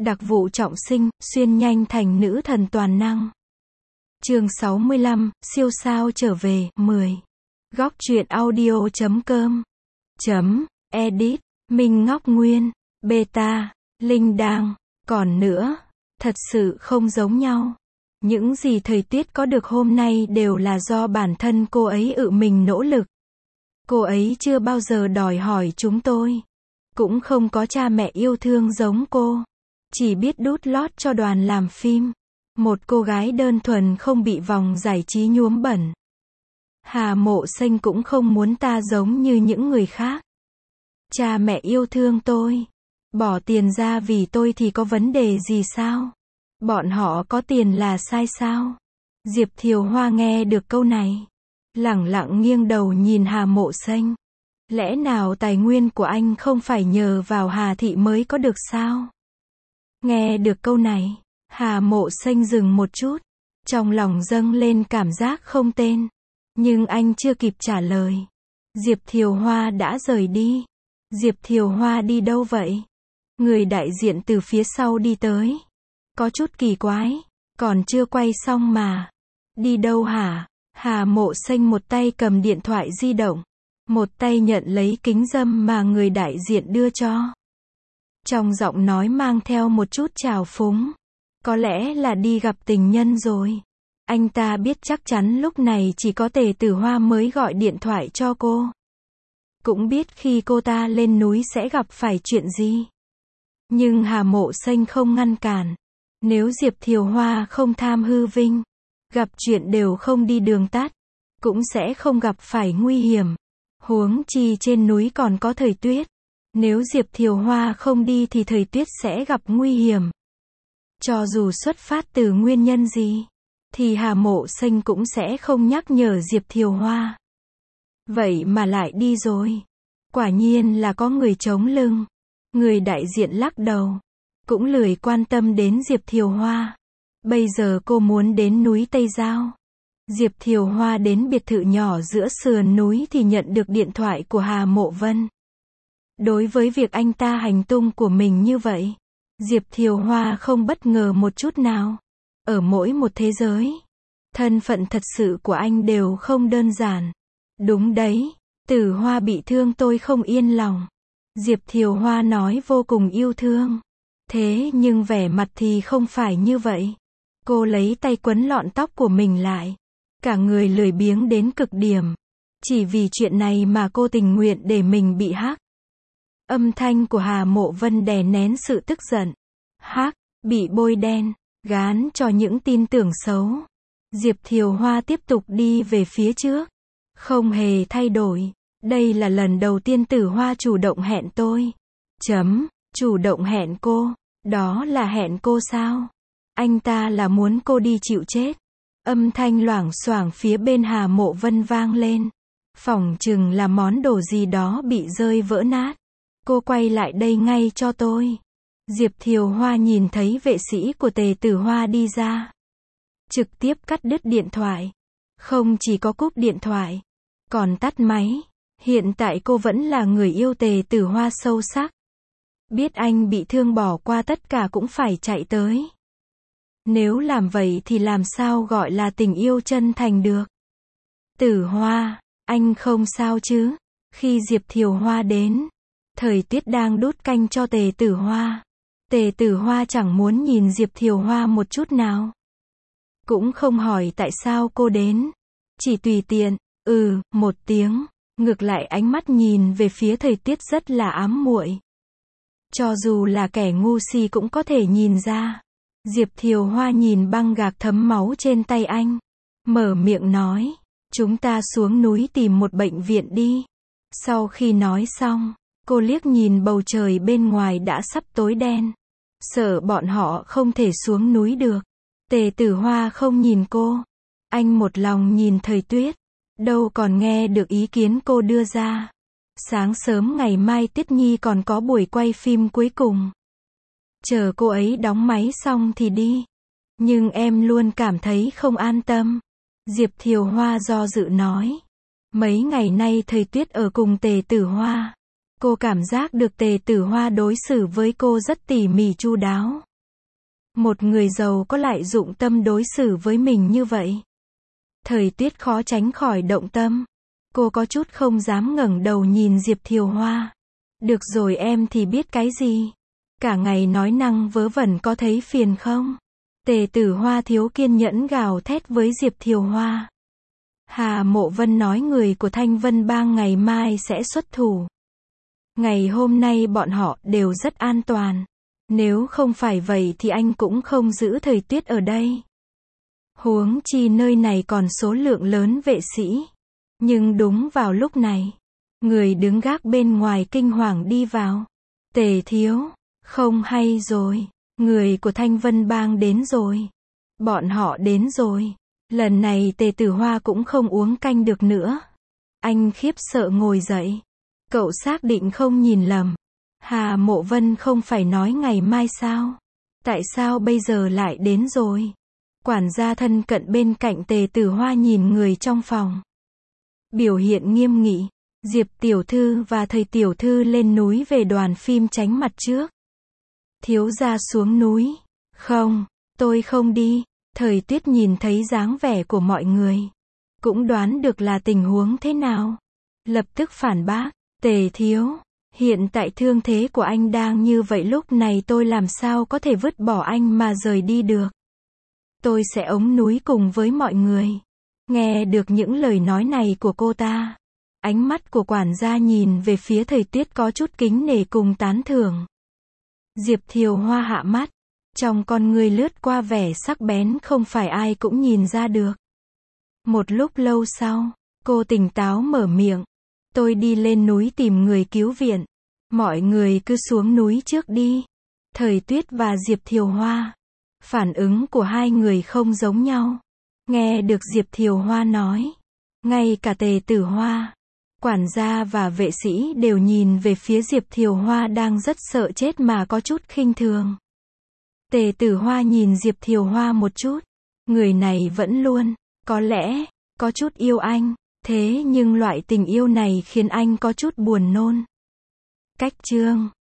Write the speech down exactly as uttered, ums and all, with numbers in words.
Đặc vụ trọng sinh, xuyên nhanh thành nữ thần toàn năng. Chương sáu mươi lăm, siêu sao trở về, mười. Góc truyện audio chấm com. Chấm, edit, Minh Ngọc Nguyên, beta, Linh Đang. Còn nữa, thật sự không giống nhau. Những gì thời tiết có được hôm nay đều là do bản thân cô ấy tự mình nỗ lực. Cô ấy chưa bao giờ đòi hỏi chúng tôi. Cũng không có cha mẹ yêu thương giống cô. Chỉ biết đút lót cho đoàn làm phim. Một cô gái đơn thuần không bị vòng giải trí nhuốm bẩn. Hà Mộ Xanh cũng không muốn ta giống như những người khác. Cha mẹ yêu thương tôi. Bỏ tiền ra vì tôi thì có vấn đề gì sao? Bọn họ có tiền là sai sao? Diệp Thiều Hoa nghe được câu này. Lẳng lặng nghiêng đầu nhìn Hà Mộ Xanh. Lẽ nào tài nguyên của anh không phải nhờ vào Hà Thị mới có được sao? Nghe được câu này, Hà Mộ Xanh dừng một chút. Trong lòng dâng lên cảm giác không tên. Nhưng anh chưa kịp trả lời. Diệp Thiều Hoa đã rời đi. Diệp Thiều Hoa đi đâu vậy? Người đại diện từ phía sau đi tới. Có chút kỳ quái. Còn chưa quay xong mà. Đi đâu hả? Hà Mộ Xanh một tay cầm điện thoại di động. Một tay nhận lấy kính râm mà người đại diện đưa cho. Trong giọng nói mang theo một chút trào phúng. Có lẽ là đi gặp tình nhân rồi. Anh ta biết chắc chắn lúc này chỉ có Tề Tử Hoa mới gọi điện thoại cho cô. Cũng biết khi cô ta lên núi sẽ gặp phải chuyện gì. Nhưng Hà Mộ Xanh không ngăn cản. Nếu Diệp Thiều Hoa không tham hư vinh, gặp chuyện đều không đi đường tắt, cũng sẽ không gặp phải nguy hiểm. Huống chi trên núi còn có thời tuyết. Nếu Diệp Thiều Hoa không đi thì thời tuyết sẽ gặp nguy hiểm. Cho dù xuất phát từ nguyên nhân gì, thì Hà Mộ Xanh cũng sẽ không nhắc nhở Diệp Thiều Hoa. Vậy mà lại đi rồi. Quả nhiên là có người chống lưng. Người đại diện lắc đầu. Cũng lười quan tâm đến Diệp Thiều Hoa. Bây giờ cô muốn đến núi Tây Giao. Diệp Thiều Hoa đến biệt thự nhỏ giữa sườn núi thì nhận được điện thoại của Hà Mộ Vân. Đối với việc anh ta hành tung của mình như vậy, Diệp Thiều Hoa không bất ngờ một chút nào. Ở mỗi một thế giới, thân phận thật sự của anh đều không đơn giản. Đúng đấy, Tử Hoa bị thương tôi không yên lòng. Diệp Thiều Hoa nói vô cùng yêu thương. Thế nhưng vẻ mặt thì không phải như vậy. Cô lấy tay quấn lọn tóc của mình lại. Cả người lười biếng đến cực điểm. Chỉ vì chuyện này mà cô tình nguyện để mình bị hắc. Âm thanh của Hà Mộ Vân đè nén sự tức giận. Hắc, bị bôi đen, gán cho những tin tưởng xấu. Diệp Thiều Hoa tiếp tục đi về phía trước. Không hề thay đổi. Đây là lần đầu tiên Tử Hoa chủ động hẹn tôi. Chấm, chủ động hẹn cô. Đó là hẹn cô sao? Anh ta là muốn cô đi chịu chết. Âm thanh loảng xoảng phía bên Hà Mộ Vân vang lên. Phỏng chừng là món đồ gì đó bị rơi vỡ nát. Cô quay lại đây ngay cho tôi. Diệp Thiều Hoa nhìn thấy vệ sĩ của Tề Tử Hoa đi ra. Trực tiếp cắt đứt điện thoại. Không chỉ có cúp điện thoại, còn tắt máy. Hiện tại cô vẫn là người yêu Tề Tử Hoa sâu sắc. Biết anh bị thương bỏ qua tất cả cũng phải chạy tới. Nếu làm vậy thì làm sao gọi là tình yêu chân thành được? Tử Hoa, anh không sao chứ? Khi Diệp Thiều Hoa đến, thời tiết đang đút canh cho Tề Tử Hoa. Tề Tử Hoa chẳng muốn nhìn Diệp Thiều Hoa một chút nào. Cũng không hỏi tại sao cô đến. Chỉ tùy tiện, ừ, một tiếng. Ngược lại ánh mắt nhìn về phía thời tiết rất là ám muội. Cho dù là kẻ ngu si cũng có thể nhìn ra. Diệp Thiều Hoa nhìn băng gạc thấm máu trên tay anh. Mở miệng nói. Chúng ta xuống núi tìm một bệnh viện đi. Sau khi nói xong, cô liếc nhìn bầu trời bên ngoài đã sắp tối đen. Sợ bọn họ không thể xuống núi được. Tề Tử Hoa không nhìn cô. Anh một lòng nhìn thời tuyết. Đâu còn nghe được ý kiến cô đưa ra. Sáng sớm ngày mai Tiết Nhi còn có buổi quay phim cuối cùng. Chờ cô ấy đóng máy xong thì đi. Nhưng em luôn cảm thấy không an tâm. Diệp Thiều Hoa do dự nói. Mấy ngày nay thời tuyết ở cùng Tề Tử Hoa. Cô cảm giác được Tề Tử Hoa đối xử với cô rất tỉ mỉ chu đáo. Một người giàu có lại dụng tâm đối xử với mình như vậy. Thời Tuyết khó tránh khỏi động tâm. Cô có chút không dám ngẩng đầu nhìn Diệp Thiều Hoa. Được rồi, em thì biết cái gì. Cả ngày nói năng vớ vẩn có thấy phiền không? Tề Tử Hoa thiếu kiên nhẫn gào thét với Diệp Thiều Hoa. Hà Mộ Vân nói người của Thanh Vân Bang ngày mai sẽ xuất thủ. Ngày hôm nay bọn họ đều rất an toàn. Nếu không phải vậy thì anh cũng không giữ Thời Tuyết ở đây. Huống chi nơi này còn số lượng lớn vệ sĩ. Nhưng đúng vào lúc này, người đứng gác bên ngoài kinh hoàng đi vào. Tề thiếu, không hay rồi, người của Thanh Vân Bang đến rồi. Bọn họ đến rồi. Lần này Tề Tử Hoa cũng không uống canh được nữa. Anh khiếp sợ ngồi dậy. Cậu xác định không nhìn lầm. Hà Mộ Vân không phải nói ngày mai sao? Tại sao bây giờ lại đến rồi? Quản gia thân cận bên cạnh Tề Tử Hoa nhìn người trong phòng. Biểu hiện nghiêm nghị. Diệp tiểu thư và Thời tiểu thư lên núi về đoàn phim tránh mặt trước. Thiếu gia xuống núi. Không, tôi không đi. Thời Tuyết nhìn thấy dáng vẻ của mọi người. Cũng đoán được là tình huống thế nào. Lập tức phản bác. Tề thiếu, hiện tại thương thế của anh đang như vậy, lúc này tôi làm sao có thể vứt bỏ anh mà rời đi được. Tôi sẽ ống núi cùng với mọi người. Nghe được những lời nói này của cô ta. Ánh mắt của quản gia nhìn về phía Thời Tuyết có chút kính nể cùng tán thưởng. Diệp Thiều Hoa hạ mắt. Trong con người lướt qua vẻ sắc bén không phải ai cũng nhìn ra được. Một lúc lâu sau, cô tỉnh táo mở miệng. Tôi đi lên núi tìm người cứu viện. Mọi người cứ xuống núi trước đi. Thời Tuyết và Diệp Thiều Hoa. Phản ứng của hai người không giống nhau. Nghe được Diệp Thiều Hoa nói. Ngay cả Tề Tử Hoa, quản gia và vệ sĩ đều nhìn về phía Diệp Thiều Hoa đang rất sợ chết mà có chút khinh thường. Tề Tử Hoa nhìn Diệp Thiều Hoa một chút. Người này vẫn luôn, có lẽ, có chút yêu anh. Thế nhưng loại tình yêu này khiến anh có chút buồn nôn. Cách chương